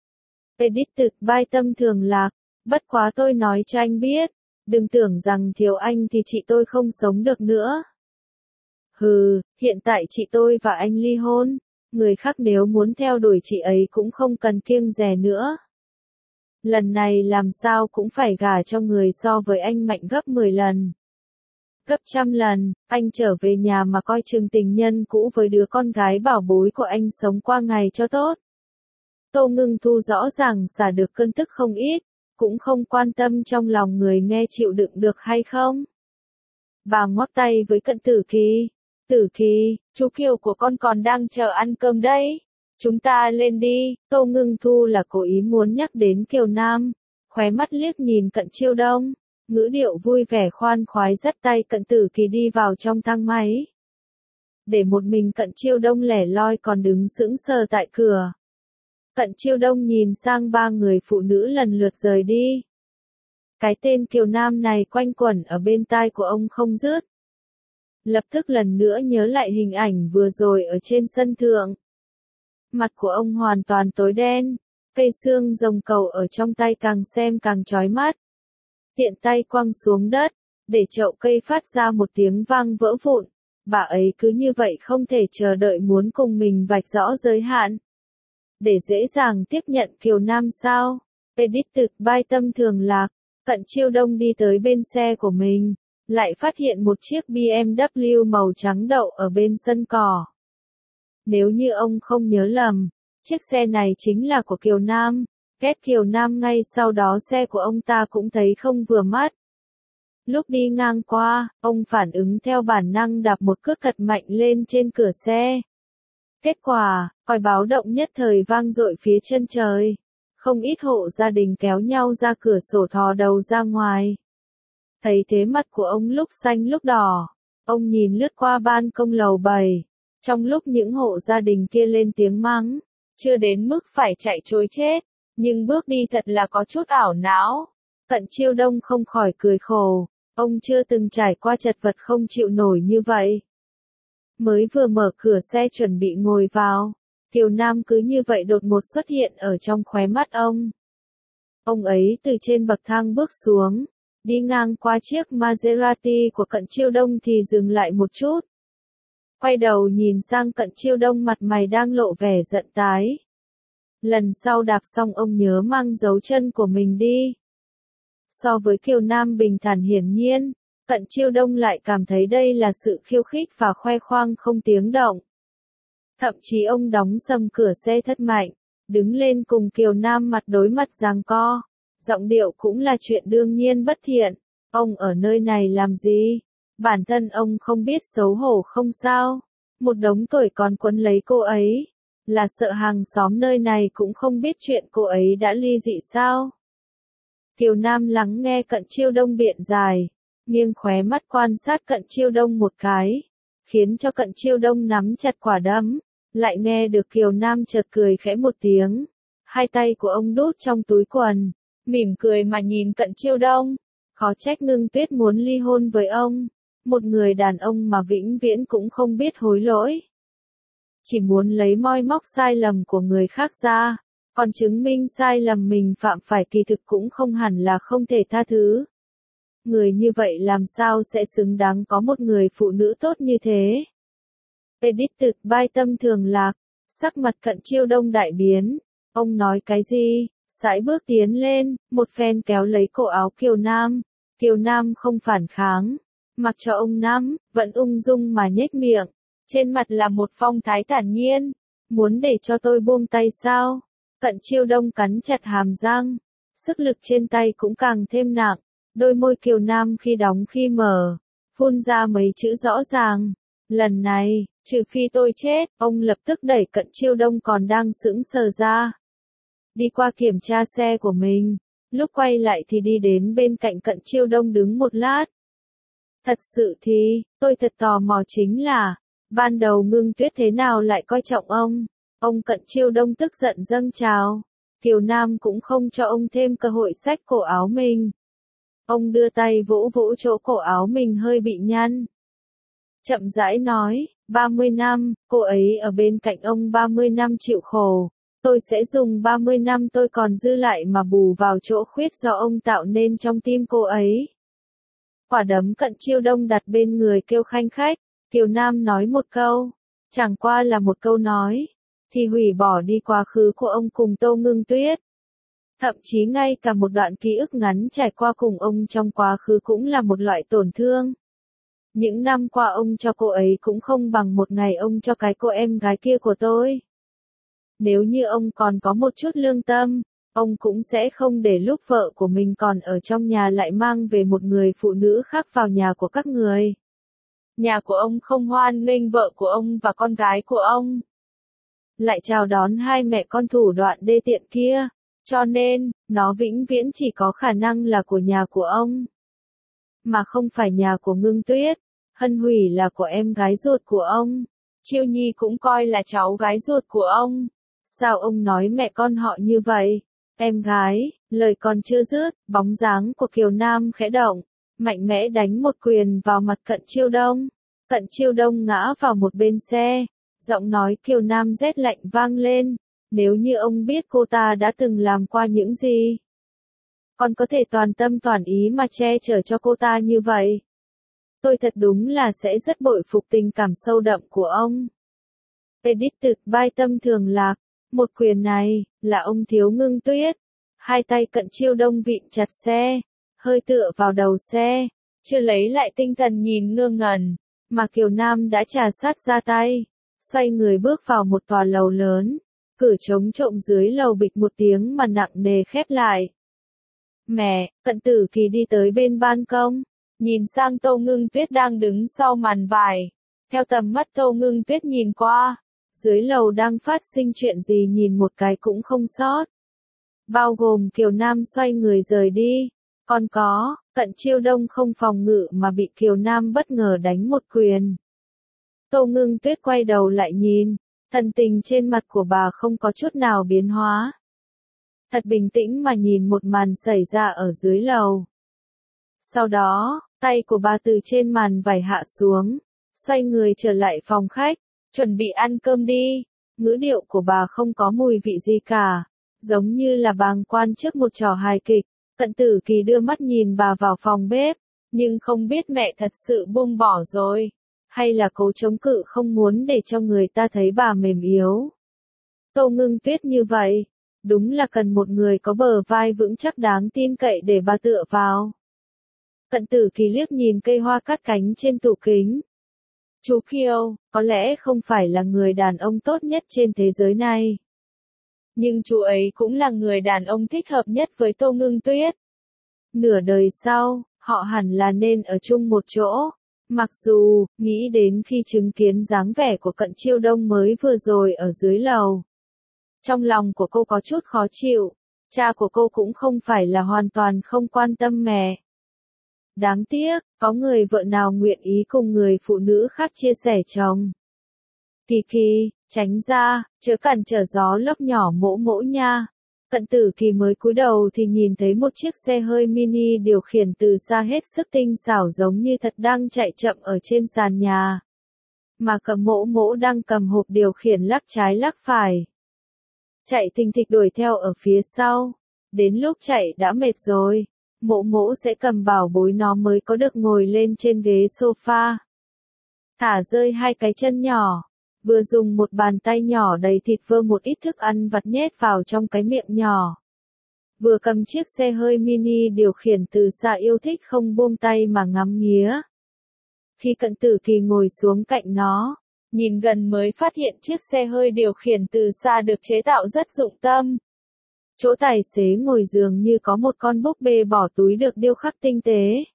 Edit bài tâm thường lạc, bất quá tôi nói cho anh biết, đừng tưởng rằng thiếu anh thì chị tôi không sống được nữa. Hừ, hiện tại chị tôi và anh ly hôn, người khác nếu muốn theo đuổi chị ấy cũng không cần kiêng dè nữa. Lần này làm sao cũng phải gả cho người so với anh mạnh gấp 10 lần. Gấp trăm lần, anh trở về nhà mà coi chừng tình nhân cũ với đứa con gái bảo bối của anh sống qua ngày cho tốt. Tô Ngưng Thu rõ ràng xả được cơn tức không ít, cũng không quan tâm trong lòng người nghe chịu đựng được hay không. Bà ngoắc tay với Cận Tử Kỳ. Tử Kỳ, chú Kiều của con còn đang chờ ăn cơm đấy. Chúng ta lên đi. Tô Ngưng Thu là cố ý muốn nhắc đến Kiều Nam. Khóe mắt liếc nhìn Cận Chiêu Đông. Ngữ điệu vui vẻ khoan khoái dắt tay Cận Tử Kỳ đi vào trong thang máy. Để một mình Cận Chiêu Đông lẻ loi còn đứng sững sờ tại cửa. Cận Chiêu Đông nhìn sang ba người phụ nữ lần lượt rời đi. Cái tên Kiều Nam này quanh quẩn ở bên tai của ông không dứt. Lập tức lần nữa nhớ lại hình ảnh vừa rồi ở trên sân thượng. Mặt của ông hoàn toàn tối đen, cây xương rồng cầu ở trong tay càng xem càng chói mắt. Tiện tay quăng xuống đất, để chậu cây phát ra một tiếng vang vỡ vụn. Bà ấy cứ như vậy không thể chờ đợi muốn cùng mình vạch rõ giới hạn. Để dễ dàng tiếp nhận Kiều Nam sao? Edit bài tâm thường lạc, Cận Chiêu Đông đi tới bên xe của mình, lại phát hiện một chiếc BMW màu trắng đậu ở bên sân cỏ. Nếu như ông không nhớ lầm, chiếc xe này chính là của Kiều Nam. Ghét Kiều Nam ngay sau đó xe của ông ta cũng thấy không vừa mắt. Lúc đi ngang qua, ông phản ứng theo bản năng đạp một cước thật mạnh lên trên cửa xe. Kết quả, còi báo động nhất thời vang dội phía chân trời. Không ít hộ gia đình kéo nhau ra cửa sổ thò đầu ra ngoài. Thấy thế mặt của ông lúc xanh lúc đỏ. Ông nhìn lướt qua ban công lầu 7. Trong lúc những hộ gia đình kia lên tiếng mắng, chưa đến mức phải chạy trối chết, nhưng bước đi thật là có chút ảo não. Cận Chiêu Đông không khỏi cười khổ. Ông chưa từng trải qua chật vật không chịu nổi như vậy. Mới vừa mở cửa xe chuẩn bị ngồi vào, Kiều Nam cứ như vậy đột ngột xuất hiện ở trong khóe mắt ông. Ông ấy từ trên bậc thang bước xuống, đi ngang qua chiếc Maserati của Cận Chiêu Đông thì dừng lại một chút. Quay đầu nhìn sang Cận Chiêu Đông, mặt mày đang lộ vẻ giận tái. Lần sau đạp xong ông nhớ mang dấu chân của mình đi. So với Kiều Nam bình thản hiển nhiên, Cận Chiêu Đông lại cảm thấy đây là sự khiêu khích và khoe khoang không tiếng động. Thậm chí ông đóng sầm cửa xe thật mạnh, đứng lên cùng Kiều Nam mặt đối mặt giằng co. Giọng điệu cũng là chuyện đương nhiên bất thiện. Ông ở nơi này làm gì? Bản thân ông không biết xấu hổ không sao? Một đống tuổi còn quấn lấy cô ấy. Là sợ hàng xóm nơi này cũng không biết chuyện cô ấy đã ly dị sao? Kiều Nam lắng nghe Cận Chiêu Đông biện giải, nghiêng khóe mắt quan sát Cận Chiêu Đông một cái, khiến cho Cận Chiêu Đông nắm chặt quả đấm, lại nghe được Kiều Nam chợt cười khẽ một tiếng. Hai tay của ông đút trong túi quần, mỉm cười mà nhìn Cận Chiêu Đông. Khó trách Ngưng Tuyết muốn ly hôn với ông, một người đàn ông mà vĩnh viễn cũng không biết hối lỗi. Chỉ muốn lấy moi móc sai lầm của người khác ra, còn chứng minh sai lầm mình phạm phải kỳ thực cũng không hẳn là không thể tha thứ. Người như vậy làm sao sẽ xứng đáng có một người phụ nữ tốt như thế? Edited by Tâm Thường Lạc, sắc mặt Cận Chiêu Đông đại biến. Ông nói cái gì? Sải bước tiến lên, một phen kéo lấy cổ áo Kiều Nam. Kiều Nam không phản kháng, mặc cho ông nắm, vẫn ung dung mà nhếch miệng. Trên mặt là một phong thái thản nhiên. Muốn để cho tôi buông tay sao? Cận Chiêu Đông cắn chặt hàm răng. Sức lực trên tay cũng càng thêm nặng. Đôi môi Kiều Nam khi đóng khi mở, phun ra mấy chữ rõ ràng. Lần này, trừ phi tôi chết, ông lập tức đẩy Cận Chiêu Đông còn đang sững sờ ra. Đi qua kiểm tra xe của mình, lúc quay lại thì đi đến bên cạnh Cận Chiêu Đông đứng một lát. Thật sự thì, tôi thật tò mò chính là, ban đầu Ngưng Tuyết thế nào lại coi trọng ông? Ông Cận Chiêu Đông tức giận dâng trào. Kiều Nam cũng không cho ông thêm cơ hội xách cổ áo mình. Ông đưa tay vỗ vỗ chỗ cổ áo mình hơi bị nhăn. Chậm rãi nói, 30 năm, cô ấy ở bên cạnh ông 30 năm chịu khổ. Tôi sẽ dùng 30 năm tôi còn dư lại mà bù vào chỗ khuyết do ông tạo nên trong tim cô ấy. Quả đấm Cận Chiêu Đông đặt bên người kêu khanh khách. Kiều Nam nói một câu, chẳng qua là một câu nói, thì hủy bỏ đi quá khứ của ông cùng Tô Ngưng Tuyết. Thậm chí ngay cả một đoạn ký ức ngắn trải qua cùng ông trong quá khứ cũng là một loại tổn thương. Những năm qua ông cho cô ấy cũng không bằng một ngày ông cho cái cô em gái kia của tôi. Nếu như ông còn có một chút lương tâm, ông cũng sẽ không để lúc vợ của mình còn ở trong nhà lại mang về một người phụ nữ khác vào nhà của các người. Nhà của ông không hoan nghênh vợ của ông và con gái của ông. Lại chào đón hai mẹ con thủ đoạn đê tiện kia. Cho nên, nó vĩnh viễn chỉ có khả năng là của nhà của ông. Mà không phải nhà của Ngưng Tuyết. Hân Hủy là của em gái ruột của ông. Chiêu Nhi cũng coi là cháu gái ruột của ông. Sao ông nói mẹ con họ như vậy? Em gái, lời còn chưa dứt, bóng dáng của Kiều Nam khẽ động, mạnh mẽ đánh một quyền vào mặt Cận Chiêu Đông. Cận Chiêu Đông ngã vào một bên xe, giọng nói Kiều Nam rét lạnh vang lên. Nếu như ông biết cô ta đã từng làm qua những gì, còn có thể toàn tâm toàn ý mà che chở cho cô ta như vậy, tôi thật đúng là sẽ rất bội phục tình cảm sâu đậm của ông. Edited by Tâm Thường Lạc. Một quyền này, là ông thiếu Ngưng Tuyết. Hai tay Cận Chiêu Đông vịn chặt xe, hơi tựa vào đầu xe, chưa lấy lại tinh thần nhìn ngơ ngẩn, mà Kiều Nam đã trà sát ra tay, xoay người bước vào một tòa lầu lớn. Cửa trống trộm dưới lầu bịch một tiếng mà nặng nề khép lại. Mẹ, Cận Tử Kỳ đi tới bên ban công, nhìn sang Tô Ngưng Tuyết đang đứng sau màn vải. Theo tầm mắt Tô Ngưng Tuyết nhìn qua, dưới lầu đang phát sinh chuyện gì nhìn một cái cũng không sót. Bao gồm Kiều Nam xoay người rời đi. Còn có, Cận Chiêu Đông không phòng ngự mà bị Kiều Nam bất ngờ đánh một quyền. Tô Ngưng Tuyết quay đầu lại nhìn. Thần tình trên mặt của bà không có chút nào biến hóa. Thật bình tĩnh mà nhìn một màn xảy ra ở dưới lầu. Sau đó, tay của bà từ trên màn vải hạ xuống, xoay người trở lại phòng khách, chuẩn bị ăn cơm đi. Ngữ điệu của bà không có mùi vị gì cả, giống như là bàng quan trước một trò hài kịch. Cận Tử Kỳ đưa mắt nhìn bà vào phòng bếp, nhưng không biết mẹ thật sự buông bỏ rồi, hay là cố chống cự không muốn để cho người ta thấy bà mềm yếu. Tô Ngưng Tuyết như vậy, đúng là cần một người có bờ vai vững chắc đáng tin cậy để bà tựa vào. Cận Tử Kỳ liếc nhìn cây hoa cát cánh trên tủ kính. Chú Kiêu, có lẽ không phải là người đàn ông tốt nhất trên thế giới này. Nhưng chú ấy cũng là người đàn ông thích hợp nhất với Tô Ngưng Tuyết. Nửa đời sau, họ hẳn là nên ở chung một chỗ. Mặc dù, nghĩ đến khi chứng kiến dáng vẻ của Cận Chiêu Đông mới vừa rồi ở dưới lầu. Trong lòng của cô có chút khó chịu, cha của cô cũng không phải là hoàn toàn không quan tâm mẹ. Đáng tiếc, có người vợ nào nguyện ý cùng người phụ nữ khác chia sẻ chồng. Kỳ Kỳ, tránh ra, chớ cản trở gió lốc nhỏ mỗ mỗ nha. Cận Tử Kỳ mới cúi đầu thì nhìn thấy một chiếc xe hơi mini điều khiển từ xa hết sức tinh xảo giống như thật đang chạy chậm ở trên sàn nhà. Mà Cẩm Mỗ Mỗ đang cầm hộp điều khiển lắc trái lắc phải. Chạy thình thịch đuổi theo ở phía sau. Đến lúc chạy đã mệt rồi, Mỗ Mỗ sẽ cầm bảo bối nó mới có được ngồi lên trên ghế sofa. Thả rơi hai cái chân nhỏ. Vừa dùng một bàn tay nhỏ đầy thịt vơ một ít thức ăn vặt nhét vào trong cái miệng nhỏ. Vừa cầm chiếc xe hơi mini điều khiển từ xa yêu thích không buông tay mà ngắm nghía. Khi Cận Tử Kỳ ngồi xuống cạnh nó, nhìn gần mới phát hiện chiếc xe hơi điều khiển từ xa được chế tạo rất dụng tâm. Chỗ tài xế ngồi dường như có một con búp bê bỏ túi được điêu khắc tinh tế.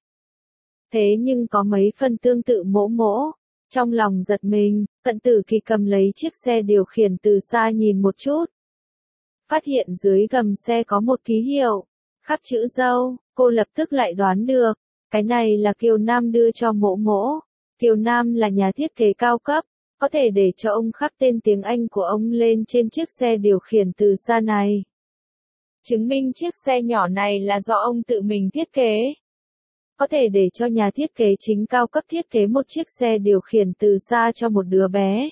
Thế nhưng có mấy phần tương tự Mỗ Mỗ. Trong lòng giật mình, Cận Tử Kỳ cầm lấy chiếc xe điều khiển từ xa nhìn một chút. Phát hiện dưới gầm xe có một ký hiệu, khắc chữ dâu, cô lập tức lại đoán được, cái này là Kiều Nam đưa cho Mỗ Mỗ. Kiều Nam là nhà thiết kế cao cấp, có thể để cho ông khắc tên tiếng Anh của ông lên trên chiếc xe điều khiển từ xa này. Chứng minh chiếc xe nhỏ này là do ông tự mình thiết kế. Có thể để cho nhà thiết kế chính cao cấp thiết kế một chiếc xe điều khiển từ xa cho một đứa bé.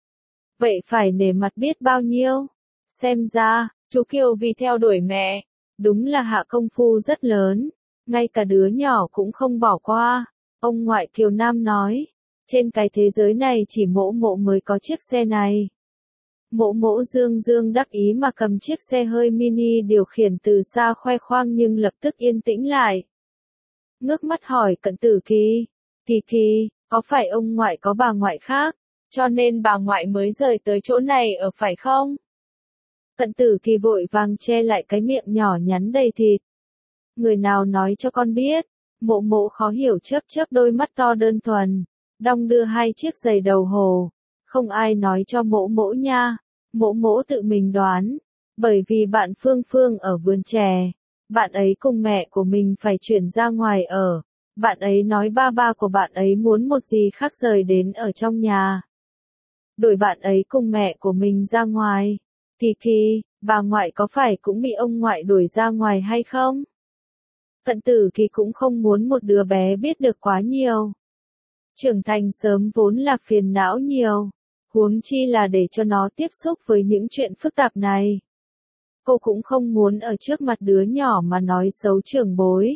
Vậy phải nể mặt biết bao nhiêu. Xem ra, chú Kiều vì theo đuổi mẹ, đúng là hạ công phu rất lớn, ngay cả đứa nhỏ cũng không bỏ qua. Ông ngoại Kiều Nam nói, trên cái thế giới này chỉ Mỗ Mỗ mới có chiếc xe này. Mỗ Mỗ dương dương đắc ý mà cầm chiếc xe hơi mini điều khiển từ xa khoe khoang nhưng lập tức yên tĩnh lại. Ngước mắt hỏi Cận Tử Kỳ, Kỳ Kỳ, có phải ông ngoại có bà ngoại khác, cho nên bà ngoại mới rời tới chỗ này ở phải không? Cận Tử Kỳ vội vàng che lại cái miệng nhỏ nhắn đầy thịt. Người nào nói cho con biết? Mỗ Mỗ khó hiểu chớp chớp đôi mắt to đơn thuần, đong đưa hai chiếc giày đầu hồ. Không ai nói cho Mỗ Mỗ nha, Mỗ Mỗ tự mình đoán, bởi vì bạn Phương Phương ở vườn chè. Bạn ấy cùng mẹ của mình phải chuyển ra ngoài ở. Bạn ấy nói ba ba của bạn ấy muốn một gì khác rời đến ở trong nhà. Đổi bạn ấy cùng mẹ của mình ra ngoài. Kỳ Kỳ, bà ngoại có phải cũng bị ông ngoại đuổi ra ngoài hay không? Cận Tử Kỳ cũng không muốn một đứa bé biết được quá nhiều. Trưởng thành sớm vốn là phiền não nhiều. Huống chi là để cho nó tiếp xúc với những chuyện phức tạp này. Cô cũng không muốn ở trước mặt đứa nhỏ mà nói xấu trưởng bối.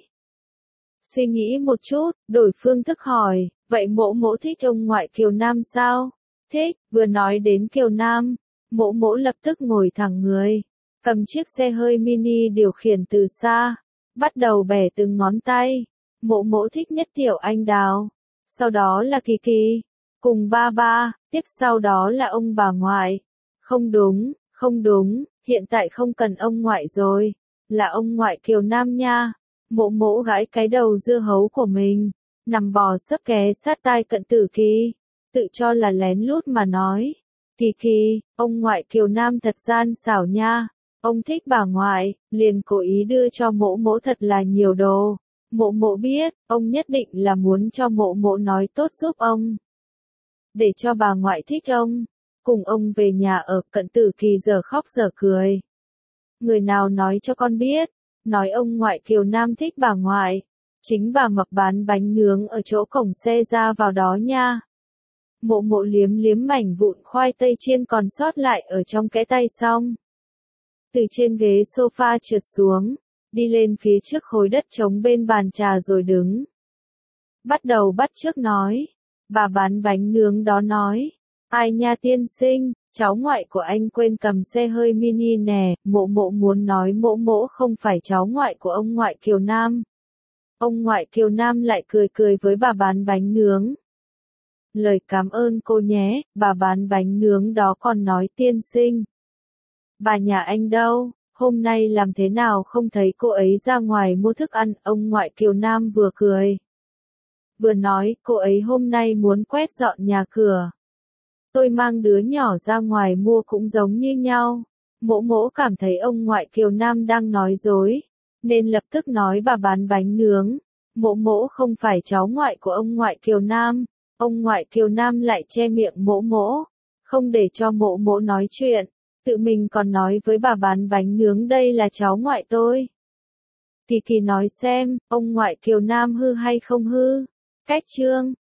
Suy nghĩ một chút, đổi phương thức hỏi, vậy Mỗ Mỗ thích ông ngoại Kiều Nam sao? Thích, vừa nói đến Kiều Nam, Mỗ Mỗ lập tức ngồi thẳng người, cầm chiếc xe hơi mini điều khiển từ xa, bắt đầu bẻ từng ngón tay. Mỗ Mỗ thích nhất Tiểu Anh Đào, sau đó là Kỳ Kỳ, cùng ba ba, tiếp sau đó là ông bà ngoại. Không đúng, không đúng. Hiện tại không cần ông ngoại rồi, là ông ngoại Kiều Nam nha. Mỗ Mỗ gãi cái đầu dưa hấu của mình, nằm bò sấp ké sát tai Cận Tử Kỳ, tự cho là lén lút mà nói. Kỳ Kỳ, ông ngoại Kiều Nam thật gian xảo nha, ông thích bà ngoại, liền cố ý đưa cho Mỗ Mỗ thật là nhiều đồ. Mỗ Mỗ biết, ông nhất định là muốn cho Mỗ Mỗ nói tốt giúp ông. Để cho bà ngoại thích ông. Cùng ông về nhà ở. Cận Tử Kỳ giờ khóc giờ cười. Người nào nói cho con biết, nói ông ngoại Kiều Nam thích bà ngoại, chính bà mập bán bánh nướng ở chỗ cổng xe ra vào đó nha. Mỗ Mỗ liếm liếm mảnh vụn khoai tây chiên còn sót lại ở trong cái tay xong. từ trên ghế sofa trượt xuống, đi lên phía trước khối đất trống bên bàn trà rồi đứng. Bắt đầu bắt chước nói. Bà bán bánh nướng đó nói. Ai nha tiên sinh, cháu ngoại của anh quên cầm xe hơi mini nè, mộ mộ muốn nói mộ mộ không phải cháu ngoại của ông ngoại Kiều Nam. Ông ngoại Kiều Nam lại cười cười với bà bán bánh nướng. Lời cảm ơn cô nhé, bà bán bánh nướng đó còn nói tiên sinh. Bà nhà anh đâu, hôm nay làm thế nào không thấy cô ấy ra ngoài mua thức ăn, ông ngoại Kiều Nam vừa cười. Vừa nói, cô ấy hôm nay muốn quét dọn nhà cửa. Tôi mang đứa nhỏ ra ngoài mua cũng giống như nhau. Mỗ mỗ cảm thấy ông ngoại Kiều Nam đang nói dối, nên lập tức nói bà bán bánh nướng. Mỗ mỗ không phải cháu ngoại của ông ngoại Kiều Nam. Ông ngoại Kiều Nam lại che miệng mỗ mỗ, không để cho mỗ mỗ nói chuyện. Tự mình còn nói với bà bán bánh nướng đây là cháu ngoại tôi. Kỳ kỳ nói xem, ông ngoại Kiều Nam hư hay không hư? Cách chương